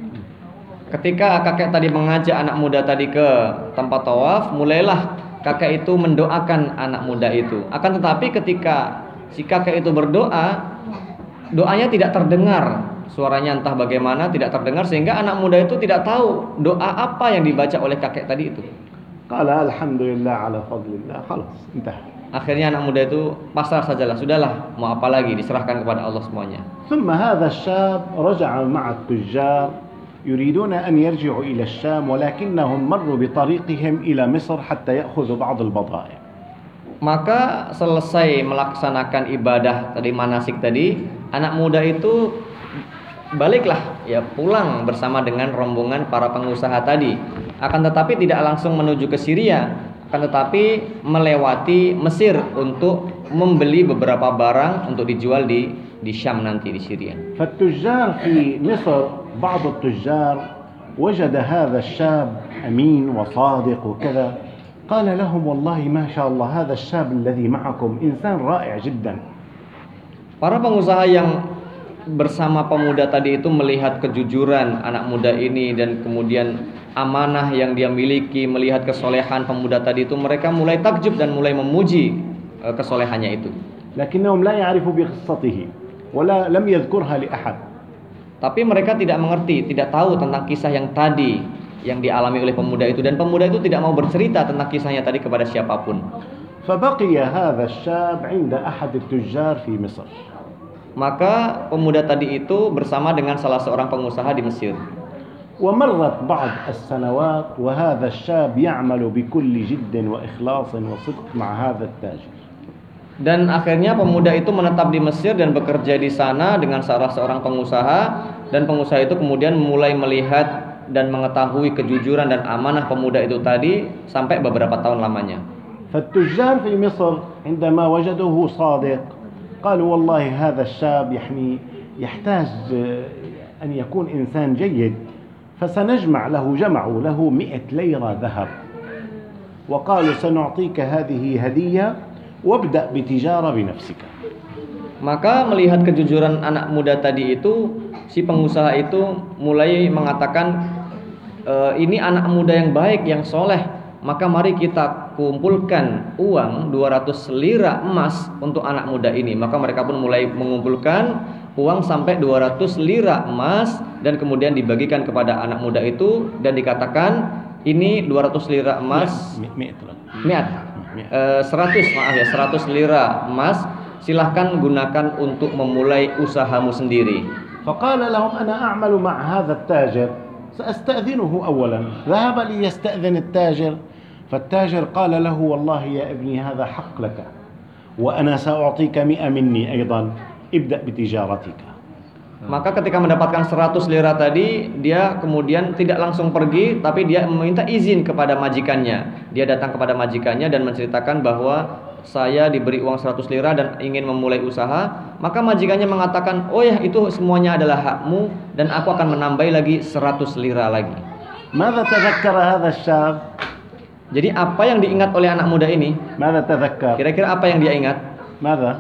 Ketika kakek tadi mengajak anak muda tadi ke tempat tawaf, mulailah kakek itu mendoakan anak muda itu. Akan tetapi ketika si kakek itu berdoa, doanya tidak terdengar. Suaranya entah bagaimana tidak terdengar, sehingga anak muda itu tidak tahu doa apa yang dibaca oleh kakek tadi itu. قال الحمد لله على فضل الله خلاص انتهى. Akhirnya anak muda itu pasrah sajalah, sudahlah, mau apa lagi, diserahkan kepada Allah semuanya. ثم هذا الشاب رجع مع التجار يريدون أن يرجعوا إلى الشام ولكنهم مروا بطريقهم إلى مصر حتى يأخذوا بعض البضائع. Maka selesai melaksanakan ibadah tadi, manasik tadi, anak muda itu baliklah ya, pulang bersama dengan rombongan para pengusaha tadi. Akan tetapi tidak langsung menuju ke Syria, akan tetapi melewati Mesir untuk membeli beberapa barang untuk dijual di Syam nanti, di Syria. فالتجار في مصر بعض التجار وجد هذا الشاب أمين وصادق وكذا قال لهم والله ما شاء الله هذا الشاب الذي معكم إنسان رائع جدا. Para pengusaha yang bersama pemuda tadi itu melihat kejujuran anak muda ini dan kemudian amanah yang dia miliki, melihat kesolehan pemuda tadi itu, mereka mulai takjub dan mulai memuji kesolehannya itu. لكنهم لا يعرفوا بقصته ولا لم يذكرها لأحد. Tapi mereka tidak mengerti, tidak tahu tentang kisah yang tadi yang dialami oleh pemuda itu, dan pemuda itu tidak mau bercerita tentang kisahnya tadi kepada siapapun. فبقي هذا الشاب عند أحد التجار في مصر. Maka pemuda tadi itu bersama dengan salah seorang pengusaha di Mesir. ومرت بعض السنوات وهذا الشاب يعمل بكل جد وإخلاص وصدق مع هذا التاجر. Dan akhirnya pemuda itu menetap di Mesir dan bekerja di sana dengan salah seorang pengusaha, dan pengusaha itu kemudian mulai melihat dan mengetahui kejujuran dan amanah pemuda itu tadi sampai beberapa tahun lamanya. فالتجار في مصر عندما وجدوه صادق قالوا والله هذا الشاب يحتاج أن يكون إنسان جيد جمعوا له 100 ليرة ذهب وقالوا سنعطيك هذه هدية وابدأ بتجارة بنفسك. Maka melihat kejujuran anak muda tadi itu, si pengusaha itu mulai mengatakan, ini anak muda yang baik, yang soleh, maka mari kita kumpulkan uang 200 lira emas untuk anak muda ini. Maka mereka pun mulai mengumpulkan uang sampai 200 lira emas dan kemudian dibagikan kepada anak muda itu, dan dikatakan ini 200 lira emas 100 lira emas, silahkan gunakan untuk memulai usahamu sendiri. فقال لهم أنا أعمل مع هذا التاجر سأستأذنه أولا. ذهب ليستأذن التاجر فالتاجر قال له والله يا ابني هذا حق لك وأنا سأعطيك 100 مني أيضا ابدأ بتجارتك. Maka ketika mendapatkan 100 lira tadi, dia kemudian tidak langsung pergi, tapi dia meminta izin kepada majikannya. Dia datang kepada majikannya dan menceritakan bahwa saya diberi uang 100 lira dan ingin memulai usaha. Maka majikannya mengatakan, oh ya, itu semuanya adalah hakmu dan aku akan menambahi lagi 100 lira lagi. ماذا تذكر هذا الشاب؟ Jadi apa yang diingat oleh anak muda ini? ماذا تذكر؟ Kira-kira apa yang dia ingat? ماذا؟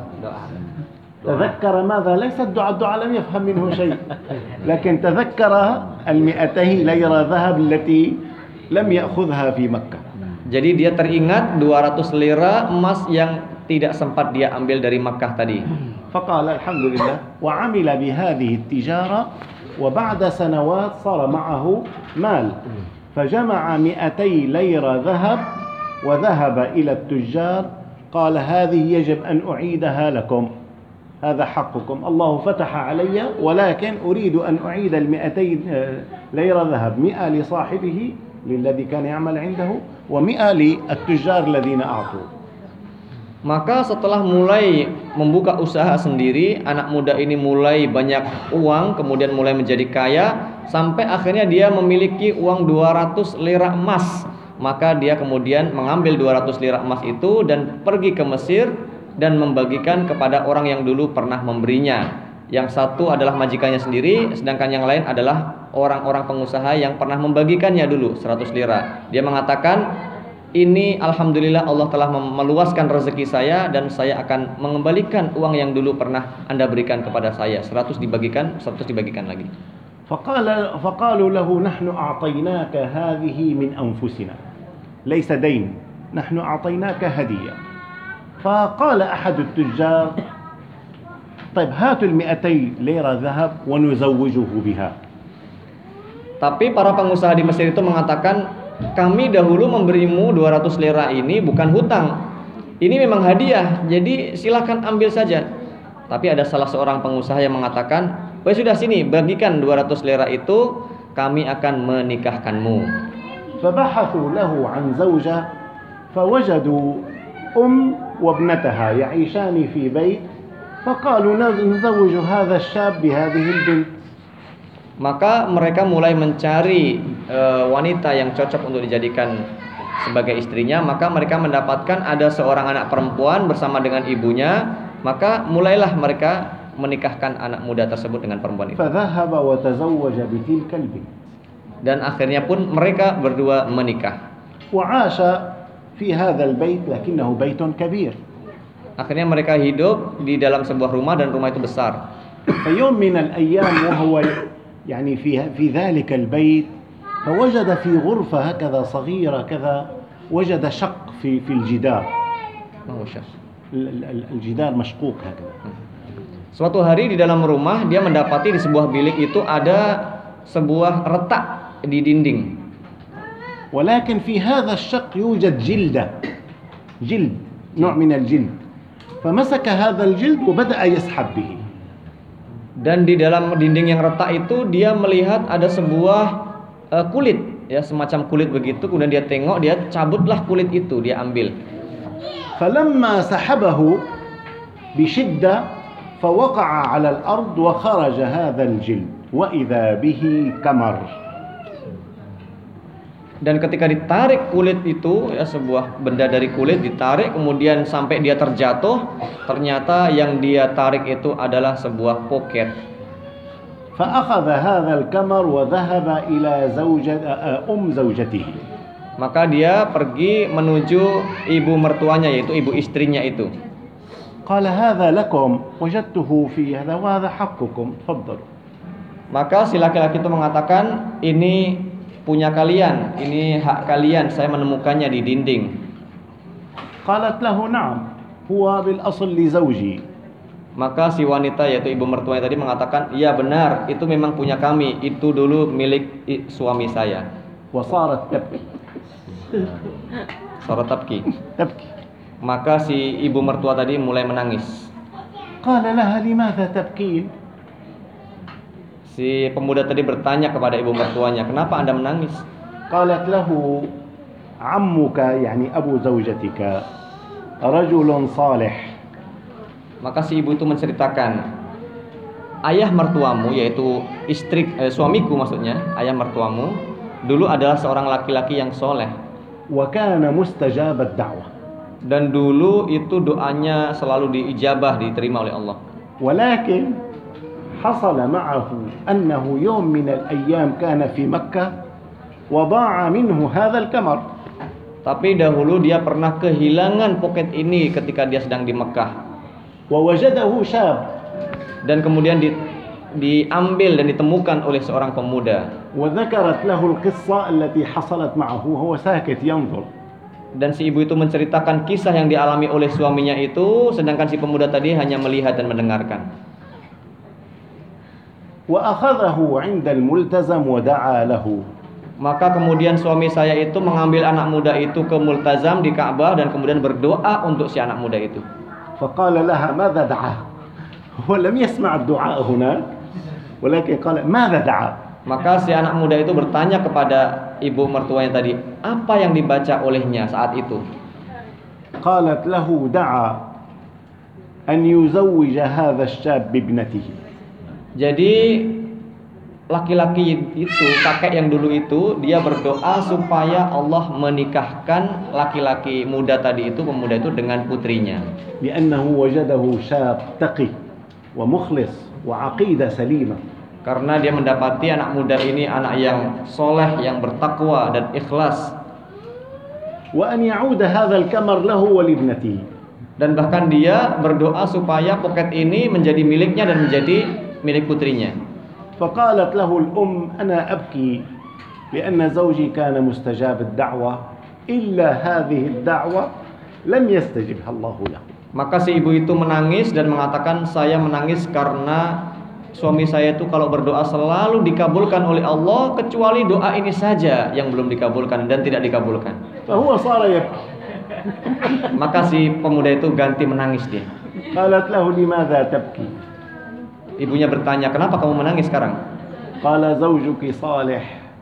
تذكر ماذا؟ ليس الدعاء لم يفهم منه شيء، لكن تذكر 200 ليرة ذهب التي لم يأخذها في مكة. Jadi dia teringat 200 lira emas yang tidak sempat dia ambil dari Makkah tadi. فقال الحمد لله وعمل بهذه التجارة وبعد سنوات صار معه مال فجمع 200 ليرة ذهب وذهب إلى التجار قال هذه يجب أن أعيدها لكم، هذا حقكم، الله فتح علي ولكن أريد أن أعيد 200 ليرة ذهب، 100 لصاحبه للذي كان يعمل عنده و100 للتجار الذين أعطوا. Maka setelah mulai membuka usaha sendiri, anak muda ini mulai banyak uang, kemudian mulai menjadi kaya, sampai akhirnya dia memiliki uang 200 lira emas. Maka dia kemudian mengambil 200 lira emas itu dan pergi ke Mesir dan membagikan kepada orang yang dulu pernah memberinya. Yang satu adalah majikannya sendiri, sedangkan yang lain adalah orang-orang pengusaha yang pernah membagikannya dulu 100 lira. Dia mengatakan, ini alhamdulillah Allah telah meluaskan rezeki saya dan saya akan mengembalikan uang yang dulu pernah Anda berikan kepada saya. 100 dibagikan, 100 dibagikan lagi. فقالوا له نحن أعطيناك هذه من أنفسنا ليس دين، نحن أعطيناك هدية. فقال أحد التجار طيب هاتوا 200 ليرة ذهب ونزوجه بها. Tapi para pengusaha di Mesir itu mengatakan, kami dahulu memberimu 200 lira ini bukan hutang. Ini memang hadiah, jadi silakan ambil saja. Tapi ada salah seorang pengusaha yang mengatakan, "Oh sudah, sini, bagikan 200 lira itu, kami akan menikahkanmu." فبحثوا له عن زوجة فوجدوا وابنتها يعيشان في بيت فقالوا نزوج هذا الشاب بهذه البنت. Maka mereka mulai mencari wanita yang cocok untuk dijadikan sebagai istrinya. Maka mereka mendapatkan ada seorang anak perempuan bersama dengan ibunya. Maka mulailah mereka menikahkan anak muda tersebut dengan perempuan itu. فذهب وتزوج بتلك البنت. Dan akhirnya pun mereka berdua menikah. وعاش في هذا البيت لكنه بيت كبير. Akhirnya mereka hidup di dalam sebuah rumah dan rumah itu besar. فيوم من الأيام وهو يعني في ذلك البيت فوجد في غرفة هكذا صغيرة كذا وجد شق في الجدار. الجدار مشقوق هكذا. Suatu hari di dalam rumah dia mendapati di sebuah bilik itu ada sebuah retak di dinding. ولكن في هذا الشق يوجد جلد نوع من الجلد فمسك هذا الجلد وبدأ يسحب به. Dan di dalam dinding yang retak itu dia melihat ada sebuah kulit, ya semacam kulit begitu. Kemudian dia tengok, dia cabutlah kulit itu, dia ambil. فلما سحبه بشدة فوقع على الأرض وخرج هذا الجلد وإذا به كمر. Dan ketika ditarik kulit itu, ya sebuah benda dari kulit ditarik, kemudian sampai dia terjatuh, ternyata yang dia tarik itu adalah sebuah poket. فأخذ هذا الكمر وذهب إلى زوجته. Maka dia pergi menuju ibu mertuanya, yaitu ibu istrinya itu. قال هذا لكم وجدته في هذا وهذا حقكم تفضلوا. Maka si laki-laki itu mengatakan, ini punya kalian, ini hak kalian, saya menemukannya di dinding. قالت له نعم هو بالأصل لزوجي. Maka si wanita, yaitu ibu mertuanya tadi mengatakan, iya benar, itu memang punya kami, itu dulu milik suami saya. وصارت تبكي. Suara tabki. تبكي. Maka si ibu mertua tadi mulai menangis. قال لها لماذا تبكين؟ Si pemuda tadi bertanya kepada ibu mertuanya, kenapa Anda menangis? قالت له عمك يعني أبو زوجتك رجل صالح. Maka si ibu itu menceritakan, ayah mertuamu, yaitu suamiku maksudnya, ayah mertuamu dulu adalah seorang laki-laki yang soleh, وكان مستجاب الدعوة، dan dulu itu doanya selalu diijabah, diterima oleh Allah. ولكن حصل معه أنه يوم من الأيام كان في مكة وضاع منه هذا الكمر. Tapi dahulu dia pernah kehilangan poket ini ketika dia sedang di Mekah. ووجده شاب. Dan kemudian diambil dan ditemukan oleh seorang pemuda. وذكرت له القصة التي حصلت معه وهو ساكت ينظر. Dan si ibu itu menceritakan kisah yang dialami oleh suaminya itu, sedangkan si pemuda tadi hanya melihat dan mendengarkan. وأخذه عند الملتزم ودعا له. Maka kemudian suami saya itu mengambil anak muda itu ke multazam di Ka'bah dan kemudian berdoa untuk si anak muda itu. فقال لها ماذا دعا؟ هو لم يسمع الدعاء هناك ولكن قال ماذا دعا؟ Maka si anak muda itu bertanya kepada ibu mertuanya tadi, apa yang dibaca olehnya saat itu? قالت له دعا أن يزوج هذا الشاب بابنته. Jadi laki-laki itu, kakek yang dulu itu, dia berdoa supaya Allah menikahkan laki-laki muda tadi itu, pemuda itu dengan putrinya. لأنه وجده شاب تقي ومخلص وعقيدة سليمة. Karena dia mendapati anak muda ini anak yang soleh, yang bertakwa dan ikhlas. وأن يعود هذا الكمر له ولابنته. Dan bahkan dia berdoa supaya poket ini menjadi miliknya dan menjadi milik putrinya. فقالت له الأم أنا أبكي لأن زوجي كان مستجاب الدعوة إلا هذه الدعوة لم يستجبها الله له. Maka si ibu itu menangis dan mengatakan, saya menangis karena suami saya itu kalau berdoa selalu dikabulkan oleh Allah, kecuali doa ini saja yang belum dikabulkan dan tidak dikabulkan. فهو صار يبكي. Maka si pemuda itu ganti menangis dia. قالت له لماذا تبكي؟ Ibunya bertanya, kenapa kamu menangis sekarang? قال زوجك صالح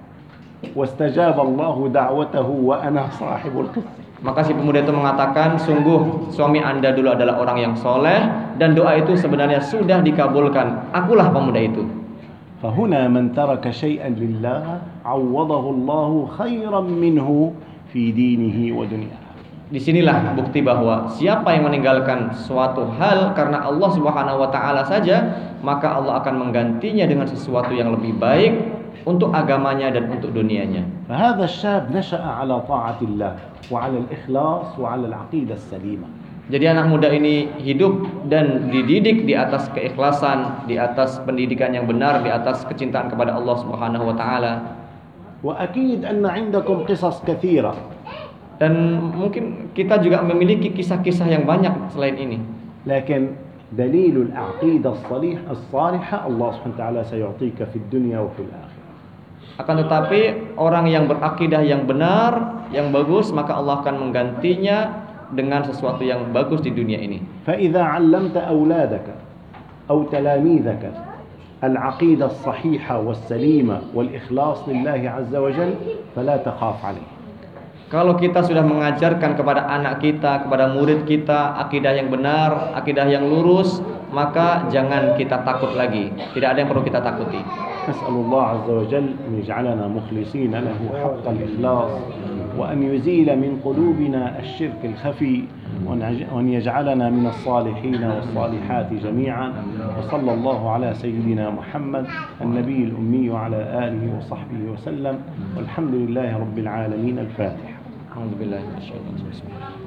واستجاب الله دعوته وأنا صاحب القصة. Maka si pemuda itu mengatakan, sungguh suami Anda dulu adalah orang yang soleh dan doa itu sebenarnya sudah dikabulkan. Akulah pemuda itu. فهنا من ترك شيئا لله عوضه الله خيرا منه في دينه ودنياه. Disinilah bukti bahwa siapa yang meninggalkan suatu hal karena Allah Subhanahu wa taala saja, maka Allah akan menggantinya dengan sesuatu yang lebih baik untuk agamanya dan untuk dunianya. فهذا الشاب نشأ على طاعة الله وعلى الإخلاص وعلى العقيدة السليمة. Jadi anak muda ini hidup dan dididik di atas keikhlasan, di atas pendidikan yang benar, di atas kecintaan kepada Allah Subhanahu wa taala. وأكيد أن عندكم قصص كثيرة. Dan mungkin kita juga memiliki kisah-kisah yang banyak selain ini. لكن دليل العقيدة الصالحة الله سبحانه وتعالى سيعطيك في الدنيا وفي الآخرة. Akan tetapi orang yang berakidah yang benar, yang bagus, maka Allah akan menggantinya dengan sesuatu yang bagus di dunia ini. فإذا علمت أولادك أو تلاميذك العقيدة الصحيحة والسليمة والإخلاص لله عز وجل فلا تخاف عليه. Kalau kita sudah mengajarkan kepada anak kita, kepada murid kita akidah yang benar, akidah yang lurus, maka jangan kita takut lagi. Tidak ada yang perlu kita takuti. نسأل الله عز وجل أن يجعلنا مخلصين له حق الإخلاص وأن يزيل من قلوبنا الشرك الخفي وأن يجعلنا من الصالحين والصالحات جميعا. وصلى الله على سيدنا محمد النبي الأمي وعلى آله وصحبه وسلم والحمد لله رب العالمين. الفاتحة. Alhamdulillah.